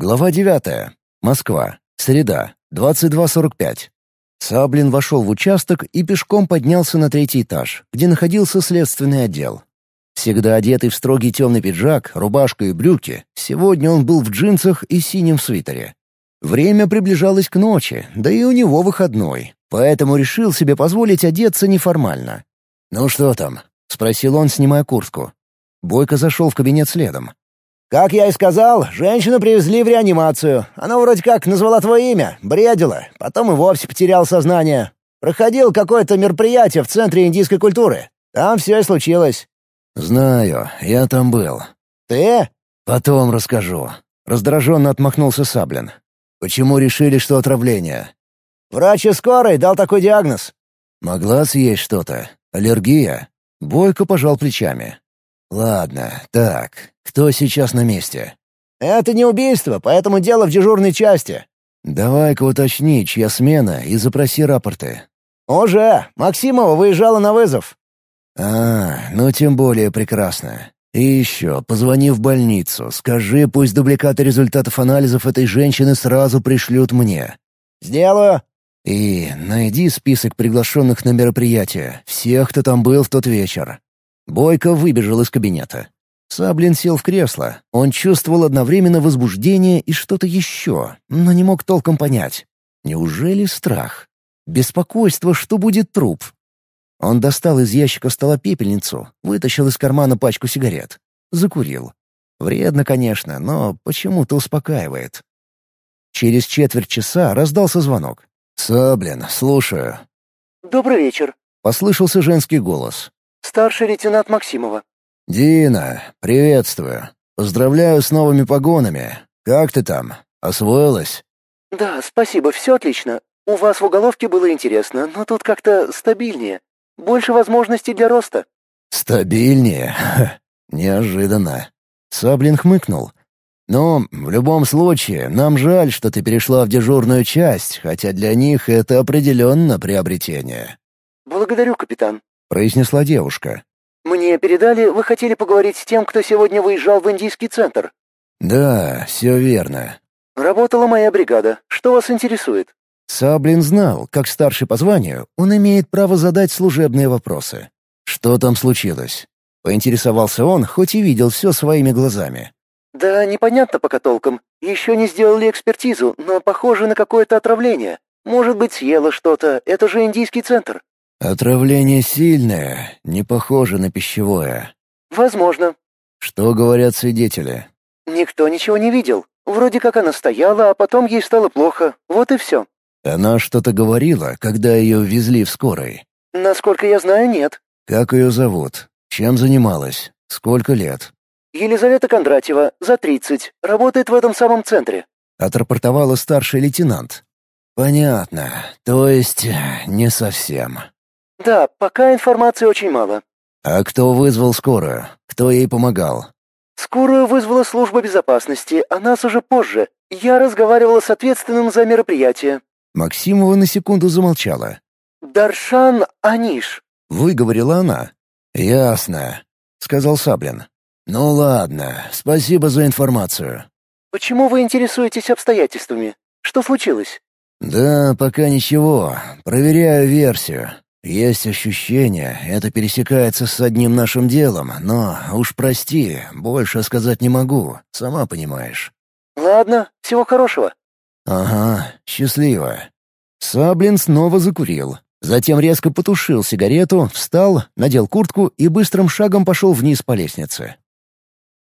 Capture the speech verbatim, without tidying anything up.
Глава девятая. Москва. Среда. двадцать два сорок пять. Саблин вошел в участок и пешком поднялся на третий этаж, где находился следственный отдел. Всегда одетый в строгий темный пиджак, рубашку и брюки, сегодня он был в джинсах и синем свитере. Время приближалось к ночи, да и у него выходной, поэтому решил себе позволить одеться неформально. «Ну что там?» — спросил он, снимая куртку. Бойко зашел в кабинет следом. «Как я и сказал, женщину привезли в реанимацию. Она вроде как назвала твое имя, бредила, потом и вовсе потерял сознание. Проходил какое-то мероприятие в Центре индийской культуры. Там все и случилось». «Знаю, я там был». «Ты?» «Потом расскажу». Раздраженно отмахнулся Саблин. «Почему решили, что отравление?» «Врач из скорой дал такой диагноз». «Могла съесть что-то? Аллергия?» Бойко пожал плечами. «Ладно, так, кто сейчас на месте?» «Это не убийство, поэтому дело в дежурной части». «Давай-ка уточни, чья смена, и запроси рапорты». «Уже! Максимова выезжала на вызов». «А, ну тем более прекрасно. И еще, позвони в больницу, скажи, пусть дубликаты результатов анализов этой женщины сразу пришлют мне». «Сделаю». «И найди список приглашенных на мероприятие, всех, кто там был в тот вечер». Бойко выбежал из кабинета. Саблин сел в кресло. Он чувствовал одновременно возбуждение и что-то еще, но не мог толком понять. Неужели страх? Беспокойство, что будет труп? Он достал из ящика стола пепельницу, вытащил из кармана пачку сигарет. Закурил. Вредно, конечно, но почему-то успокаивает. Через четверть часа раздался звонок. «Саблин, слушаю». «Добрый вечер», — послышался женский голос. «Старший лейтенант Максимова». «Дина, приветствую. Поздравляю с новыми погонами. Как ты там? Освоилась?» «Да, спасибо, все отлично. У вас в уголовке было интересно, но тут как-то стабильнее. Больше возможностей для роста». «Стабильнее? Ха, неожиданно». Саблин хмыкнул. «Но в любом случае, нам жаль, что ты перешла в дежурную часть, хотя для них это определенно приобретение». «Благодарю, капитан», — произнесла девушка. «Мне передали, вы хотели поговорить с тем, кто сегодня выезжал в индийский центр». «Да, все верно». «Работала моя бригада. Что вас интересует?» Саблин знал, как старший по званию, он имеет право задать служебные вопросы. «Что там случилось?» — поинтересовался он, хоть и видел все своими глазами. «Да непонятно пока толком. Еще не сделали экспертизу, но похоже на какое-то отравление. Может быть, съела что-то. Это же индийский центр». «Отравление сильное, не похоже на пищевое». «Возможно». «Что говорят свидетели?» «Никто ничего не видел. Вроде как она стояла, а потом ей стало плохо. Вот и все». «Она что-то говорила, когда ее везли в скорой?» «Насколько я знаю, нет». «Как ее зовут? Чем занималась? Сколько лет?» «Елизавета Кондратьева, за тридцать. Работает в этом самом центре». Отрапортовала старший лейтенант. «Понятно. То есть не совсем». «Да, пока информации очень мало». «А кто вызвал скорую? Кто ей помогал?» «Скорую вызвала служба безопасности, а нас уже позже. Я разговаривала с ответственным за мероприятие». Максимова на секунду замолчала. «Даршан Аниш», — выговорила она. «Ясно», — сказал Саблин. «Ну ладно, спасибо за информацию». «Почему вы интересуетесь обстоятельствами? Что случилось?» «Да, пока ничего. Проверяю версию. Есть ощущение, это пересекается с одним нашим делом, но, уж прости, больше сказать не могу, сама понимаешь». «Ладно, всего хорошего». «Ага, счастливо». Саблин снова закурил. Затем резко потушил сигарету, встал, надел куртку и быстрым шагом пошел вниз по лестнице.